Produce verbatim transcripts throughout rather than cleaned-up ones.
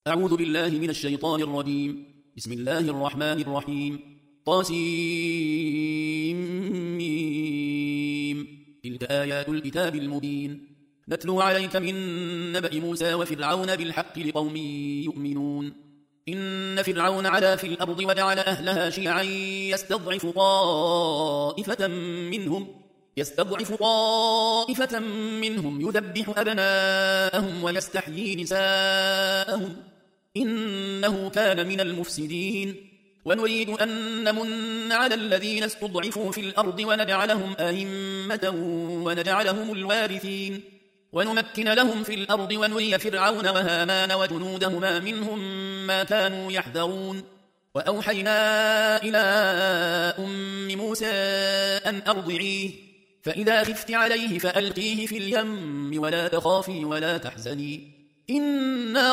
أعوذ بالله من الشيطان الرجيم. بسم الله الرحمن الرحيم. طاسيم. تلك آيات الكتاب المبين نتلو عليك من نبأ موسى وفرعون بالحق لقوم يؤمنون. إن فرعون علا في الأرض وجعل أهلها شيعا يستضعف طائفة منهم يستضعف طائفة منهم يذبح أبناءهم ويستحيي نساءهم إنه كان من المفسدين. ونريد أن نمن على الذين استضعفوا في الأرض ونجعلهم أئمة ونجعلهم الوارثين ونمكن لهم في الأرض ونري فرعون وهامان وجنودهما منهم ما كانوا يحذرون. وأوحينا إلى أم موسى أن أرضعيه فإذا خفت عليه فألقيه في اليم ولا تخافي ولا تحزني إنا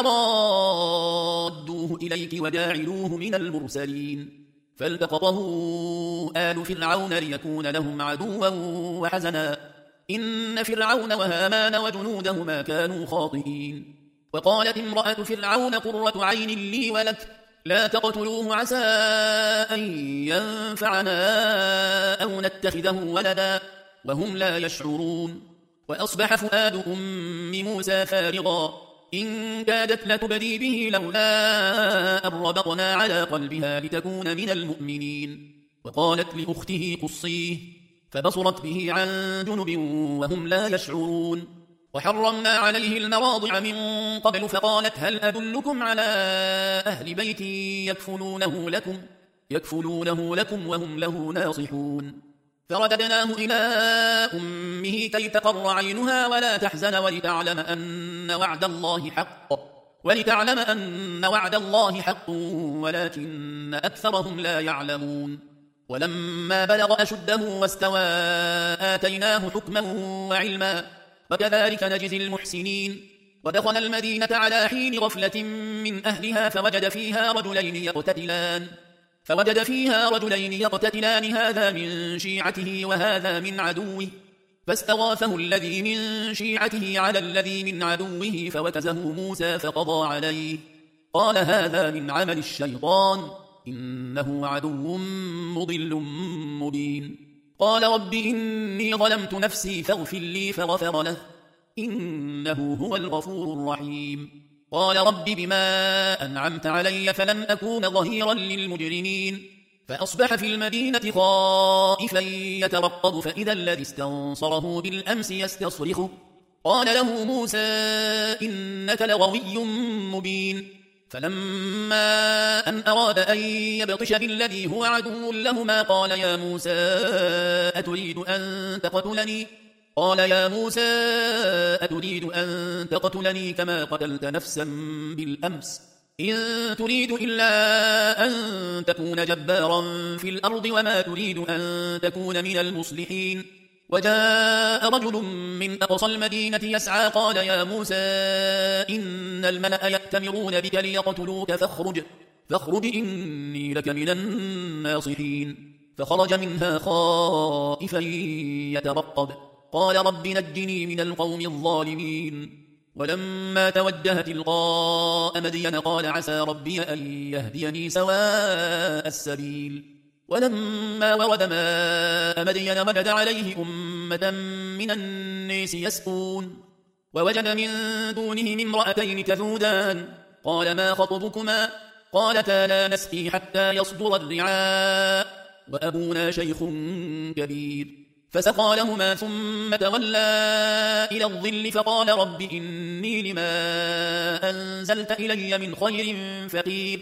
رادوه إليك وجاعلوه من المرسلين. فالتقطه آل فرعون ليكون لهم عدوا وحزنا إن فرعون وهامان وجنودهما كانوا خاطئين. وقالت امرأة فرعون قرة عين لي ولك لا تقتلوه عسى أن ينفعنا أو نتخذه ولدا وهم لا يشعرون. وأصبح فؤاد أم موسى فارغا إن كادت لتبدي به لولا أن ربطنا على قلبها لتكون من المؤمنين. وقالت لأخته قصيه فبصرت به عن جنب وهم لا يشعرون. وحرمنا عليه المراضع من قبل فقالت هل أدلكم على أهل بيت يكفلونه لكم, يكفلونه لكم وهم له ناصحون. فرددناه إلى أمه كي تقر عينها ولا تحزن ولتعلم أن وعد الله حق ولتعلم أن وعد الله حق ولكن أكثرهم لا يعلمون. ولما بلغ أشده واستوى آتيناه حكما وعلما وكذلك نجزي المحسنين. ودخل المدينة على حين غفلة من أهلها فوجد فيها رجلين يقتتلان فوجد فيها رجلين يقتتلان هذا من شيعته وهذا من عدوه فاستغاثه الذي من شيعته على الذي من عدوه فوكزه موسى فقضى عليه قال هذا من عمل الشيطان إنه عدو مضل مبين. قال رب إني ظلمت نفسي فاغفر لي فغفر له إنه هو الغفور الرحيم. قال رب بما أنعمت علي فلن أكون ظهيرا للمجرمين. فأصبح في المدينة خائفا يترقب فإذا الذي استنصره بالأمس يستصرخه قال له موسى إنك لغوي مبين. فلما أن أراد أن يبطش بالذي هو عدو لهما قال يا موسى أتريد أن تقتلني قال يا موسى أتريد أن تقتلني كما قتلت نفسا بالأمس إن تريد إلا أن تكون جبارا في الأرض وما تريد أن تكون من المصلحين. وجاء رجل من أقصى المدينة يسعى قال يا موسى إن الملأ يأتمرون بك ليقتلوك فاخرج, فاخرج إني لك من الناصحين. فخرج منها خائفا يترقب قال رب نجني من القوم الظالمين. ولما توجه تلقاء مدين قال عسى ربي أن يهديني سواء السبيل. ولما ورد ماء مدين وجد عليه أمة من الناس يسقون ووجد من دونهم امرأتين تذودان قال ما خطبكما قالتا لا نسقي حتى يصدر الرعاء وأبونا شيخ كبير. فسقى لهما ثم تولى إلى الظل فقال رب إني لما أنزلت إلي من خير فقير.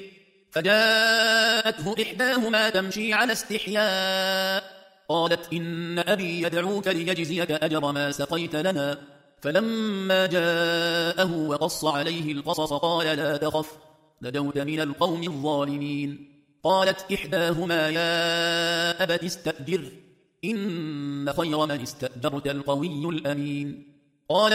فجاءته إحداهما تمشي على استحياء قالت إن أبي يدعوك ليجزيك أجر ما سقيت لنا. فلما جاءه وقص عليه القصص قال لا تخف نجوت من القوم الظالمين. قالت إحداهما يا أبت استأجر إن خير من استأجرت القوي الأمين. قال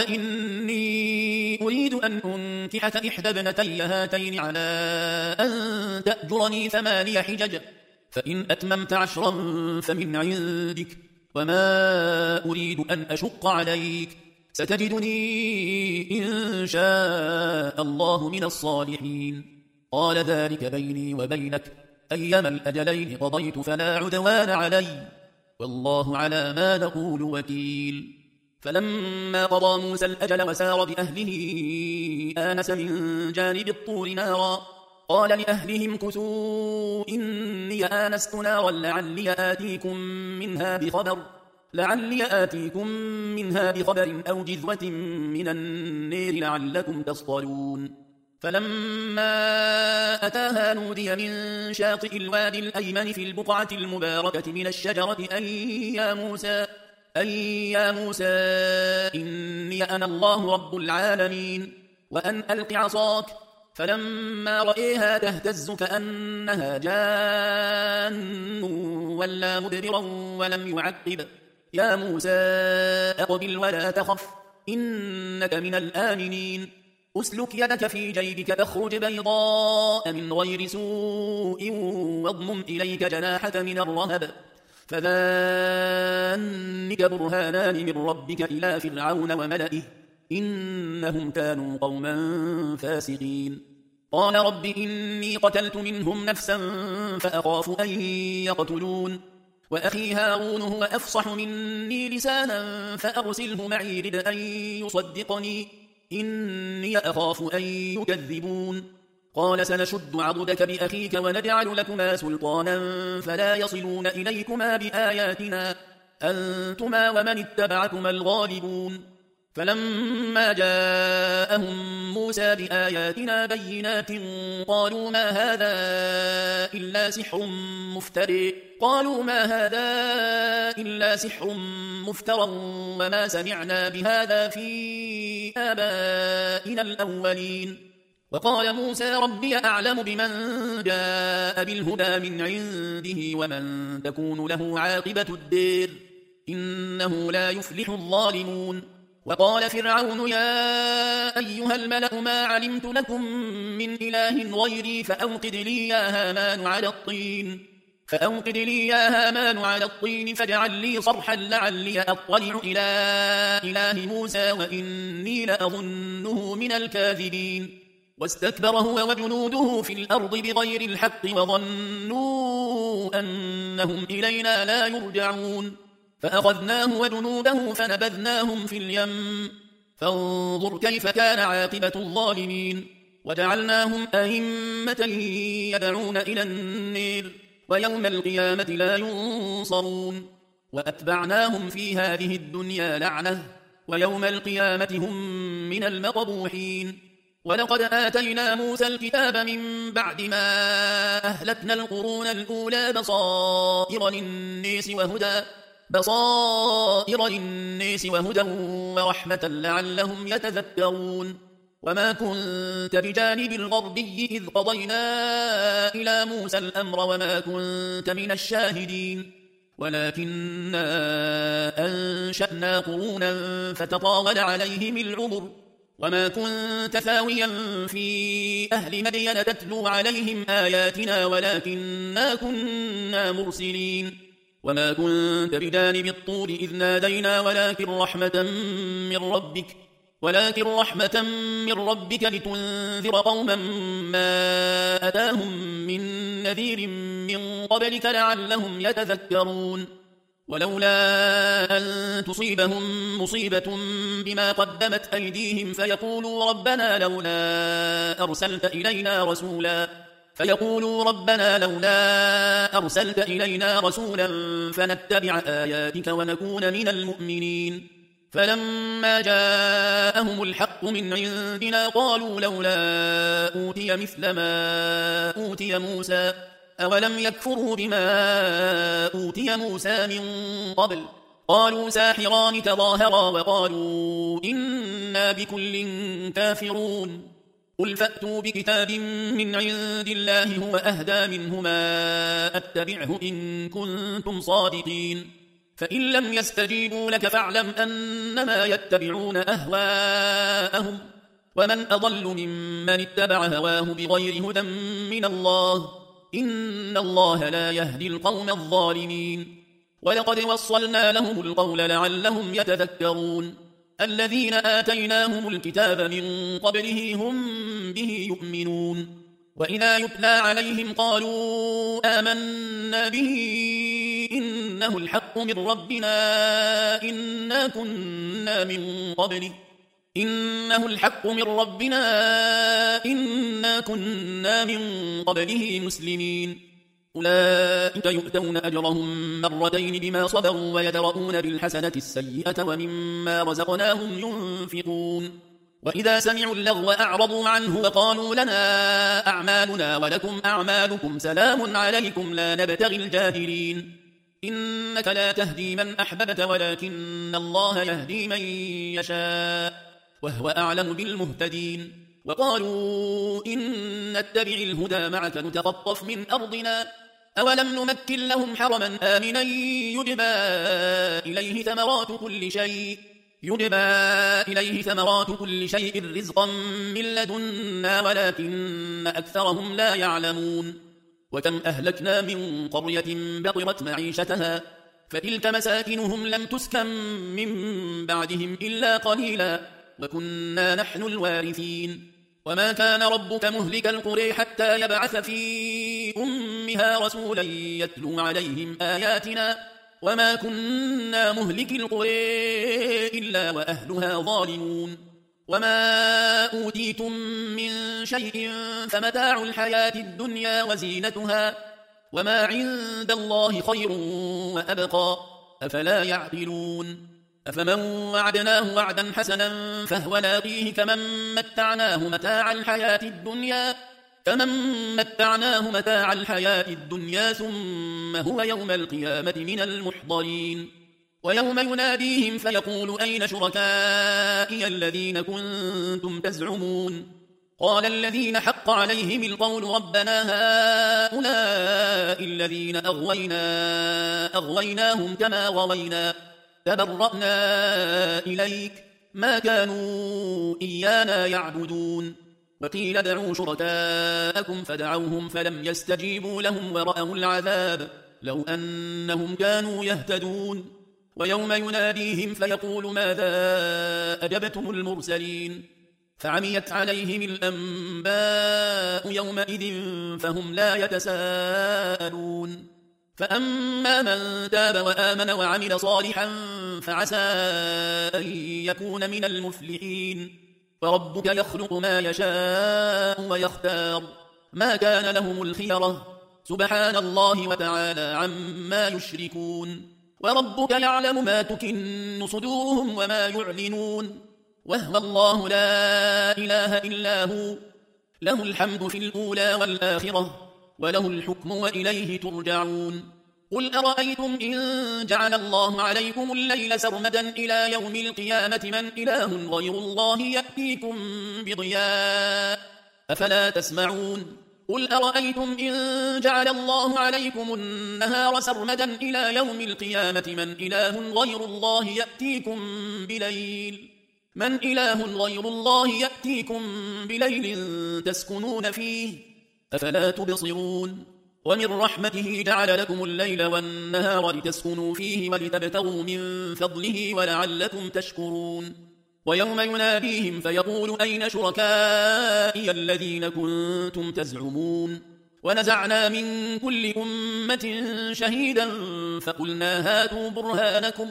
إني أريد أن أنكحك إحدى ابنتي هاتين على أن تأجرني ثماني حجج فإن أتممت عشرا فمن عندك وما أريد أن أشق عليك ستجدني إن شاء الله من الصالحين. قال ذلك بيني وبينك أيما الأجلين قضيت فلا عدوان علي والله على ما نقول وكيل. فلما قضى موسى الأجل وسار بأهله آنس من جانب الطور نارا قال لأهلهم كثوا إني آنست نارا لعلي آتيكم منها بخبر لعلي آتيكم منها بخبر أو جذوة من النير لعلكم تصطلون. فلما أتاها نودي من شاطئ الوادي الأيمن في البقعة المباركة من الشجرة أن يا موسى أن يا موسى إني أنا الله رب العالمين وأن ألق عصاك. فلما رأيها تهتز كأنها جان ولا مدبرا ولم يعقب يا موسى أقبل ولا تخف إنك من الآمنين. أسلك يدك في جيبك تخرج بيضاء من غير سوء واضمم إليك جناحك من الرهب فذلك برهانان من ربك إلى فرعون وملئه إنهم كانوا قوما فاسقين. قال رب إني قتلت منهم نفسا فأخاف أن يقتلون وأخي هارون هو أفصح مني لسانا فأرسله معي رد أن يصدقني إني أخاف أن يكذبون. قال سنشد عضدك بأخيك ونجعل لكما سلطانا فلا يصلون إليكما بآياتنا أنتما ومن اتبعكما الغالبون. فلما جاءهم موسى بآياتنا بينات قالوا ما هذا إلا سحر مفتري قالوا ما هذا إلا سحر مفترى وما سمعنا بهذا في آبائنا الأولين. وقال موسى ربي أعلم بمن جاء بالهدى من عنده ومن تكون له عاقبة الدير إنه لا يفلح الظالمون. وقال فرعون يا أيها الملأ ما علمت لكم من إله غيري فأوقد لي يا هامان على الطين فأوقد لي يا هامان على الطين فاجعل لي صرحا لعلي أطلع إلى إله موسى وإني لأظنه من الكاذبين. واستكبر هو وجنوده في الأرض بغير الحق وظنوا أنهم إلينا لا يرجعون فأخذناه وجنوده فنبذناهم في اليم فانظر كيف كان عاقبة الظالمين. وجعلناهم أئمة يدعون إلى النير ويوم القيامة لا ينصرون. وأتبعناهم في هذه الدنيا لعنة ويوم القيامة هم من المقبوحين. ولقد آتينا موسى الكتاب من بعد ما أهلكنا القرون الأولى بصائر للناس وهدى بصائر للناس وهدى ورحمة لعلهم يتذكرون. وما كنت بجانب الغربي إذ قضينا إلى موسى الأمر وما كنت من الشاهدين ولكننا أنشأنا قرونا فتطاول عليهم العمر وما كنت ثاويا في أهل مدين تتلو عليهم آياتنا ولكننا كنا مرسلين. وما كنت بجانب الطور إذ نادينا ولكن رحمة من ربك ولكن رحمة من ربك لتنذر قوما ما أتاهم من نذير من قبلك لعلهم يتذكرون. ولولا أن تصيبهم مصيبة بما قدمت أيديهم فيقولوا ربنا لولا أرسلت إلينا رسولا فيقولوا ربنا لولا أرسلت إلينا رسولا فنتبع آياتك ونكون من المؤمنين. فلما جاءهم الحق من عندنا قالوا لولا أوتي مثل ما أوتي موسى أولم يكفروا بما أوتي موسى من قبل قالوا ساحران تظاهرا وقالوا إنا بكل كافرون. قل فأتوا بكتاب من عند الله هو أهدى منهما أتبعه إن كنتم صادقين. فإن لم يستجيبوا لك فاعلم أنما يتبعون أهواءهم ومن أضل ممن اتبع هواه بغير هدى من الله إن الله لا يهدي القوم الظالمين. ولقد وصلنا لهم القول لعلهم يتذكرون. الذين آتيناهم الكتاب من قبله هم به يؤمنون وإذا يتلى عليهم قالوا آمنا به إنه الحق من ربنا إنا كنا من قبله إنه الحق من ربنا إنا كنا من قبله مسلمين أولئك يؤتون أجرهم مرتين بما صبروا ويدرؤون بالحسنة السيئة ومما رزقناهم ينفقون وإذا سمعوا اللغو أعرضوا عنه وقالوا لنا أعمالنا ولكم أعمالكم سلام عليكم لا نبتغي الجاهلين إنك لا تهدي من أحببت ولكن الله يهدي من يشاء وهو أعلم بالمهتدين وقالوا إن نتبع الهدى معك نتخطف من أرضنا أولم نمكن لهم حرما آمنا يجبى إليه ثمرات كل شيء يجبى إليه ثمرات كل شيء رزقا من لدنا ولكن أكثرهم لا يعلمون وكم أهلكنا من قرية بطرت معيشتها فتلك مساكنهم لم تسكن من بعدهم إلا قليلا وكنا نحن الوارثين وما كان ربك مهلك القرى حتى يبعث في أمها رسولا يتلو عليهم آياتنا وما كنا مهلك القرى إلا وأهلها ظالمون وما أوتيتم من شيء فمتاع الحياة الدنيا وزينتها وما عند الله خير وأبقى أفلا يعقلون أفمن وعدناه وعدا حسنا فهو لاقيه كمن متعناه متاع الحياة الدنيا كمن متعناه متاع الحياة الدنيا ثم هو يوم القيامة من المحضرين ويوم يناديهم فيقول أين شركائي الذين كنتم تزعمون قال الذين حق عليهم القول ربنا هؤلاء الذين أغوينا أغويناهم كما غوينا تبرأنا إليك ما كانوا إيانا يعبدون وقيل ادعوا شركاءكم فدعوهم فلم يستجيبوا لهم ورأوا العذاب لو أنهم كانوا يهتدون ويوم يناديهم فيقول ماذا أجبتم المرسلين فعميت عليهم الأنباء يومئذ فهم لا يتساءلون فأما من تاب وآمن وعمل صالحا فعسى أن يكون من المفلحين وربك يخلق ما يشاء ويختار ما كان لهم الخيرة سبحان الله وتعالى عما يشركون وربك يعلم ما تكن صدورهم وما يعلنون وهو الله لا إله إلا هو له الحمد في الأولى والآخرة وله الحكم وإليه ترجعون قل أرأيتم إن جعل الله عليكم الليل سرمدا إلى يوم القيامة من إله غير الله يأتيكم بضياء أفلا تسمعون قل أرأيتم إن جعل الله عليكم النهار سرمدا إلى يوم القيامة من إله غير الله يأتيكم بليل من إله غير الله يأتيكم بليل تسكنون فيه أفلا تبصرون ومن رحمته جعل لكم الليل والنهار لتسكنوا فيه ولتبتغوا من فضله ولعلكم تشكرون ويوم يناديهم فيقول أين شركائي الذين كنتم تزعمون ونزعنا من كل أمة شهيدا فقلنا هاتوا برهانكم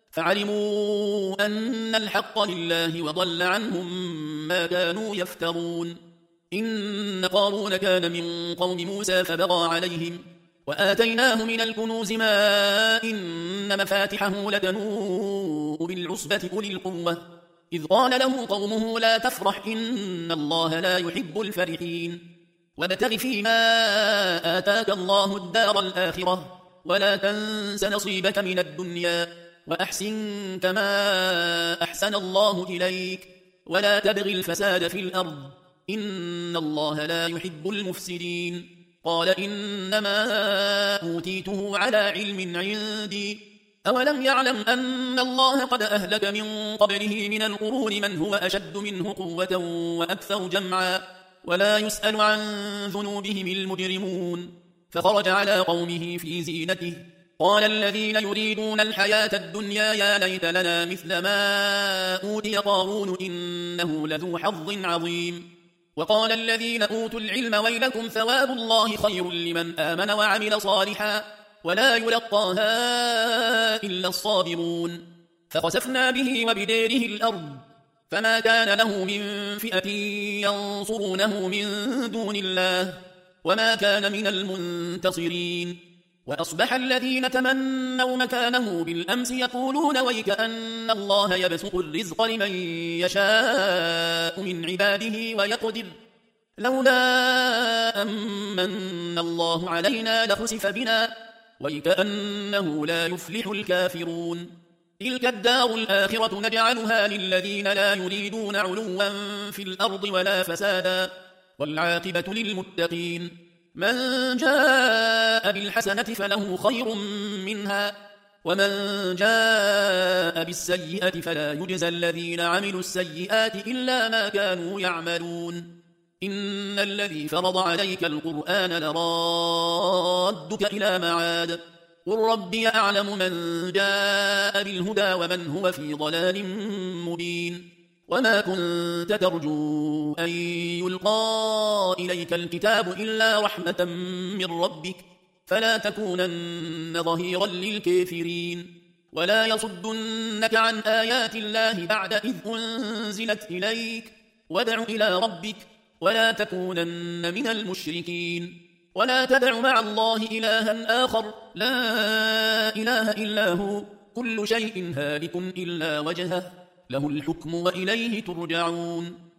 فعلموا أن الحق لله وضل عنهم ما كانوا يفترون إن قارون كان من قوم موسى فبغى عليهم وآتيناه من الكنوز ما إن مفاتحه لتنوء بالعصبة أولي القوة إذ قال له قومه لا تفرح إن الله لا يحب الفرحين وابتغ فيما آتاك الله الدار الآخرة ولا تنس نصيبك من الدنيا وأحسن كما أحسن الله إليك ولا تبغ الفساد في الأرض إن الله لا يحب المفسدين قال إنما أوتيته على علم عندي أولم يعلم أن الله قد أهلك من قبله من القرون من هو أشد منه قوة وأكثر جمعا ولا يسأل عن ذنوبهم المجرمون فخرج على قومه في زينته قال الذين يريدون الحياة الدنيا يا ليت لنا مثل ما أوتي قارون إنه لذو حظ عظيم وقال الذين أوتوا العلم ويلكم ثواب الله خير لمن آمن وعمل صالحا ولا يلقاها إلا الصابرون فخسفنا به وبداره الأرض فما كان له من فئة ينصرونه من دون الله وما كان من المنتصرين وأصبح الذين تمنوا مكانه بالأمس يقولون ويكأن الله يبسط الرزق لمن يشاء من عباده ويقدر لولا أمن الله علينا لخسف بنا ويكأنه لا يفلح الكافرون تلك الدار الآخرة نجعلها للذين لا يريدون علوا في الأرض ولا فسادا والعاقبة للمتقين من جاء بالحسنة فله خير منها ومن جاء بالسيئة فلا يجزى الذين عملوا السيئات إلا ما كانوا يعملون إن الذي فرض عليك القرآن لرادك إلى معاد قل ربي أعلم من جاء بالهدى ومن هو في ضلال مبين وما كنت ترجو أن يلقى إليك الكتاب إلا رحمة من ربك فلا تكونن ظهيرا للكافرين ولا يصدنك عن آيات الله بعد إذ أنزلت إليك وادع إلى ربك ولا تكونن من المشركين ولا تدع مع الله إلها آخر لا إله إلا هو كل شيء هالك إلا وجهه له الحكم وإليه ترجعون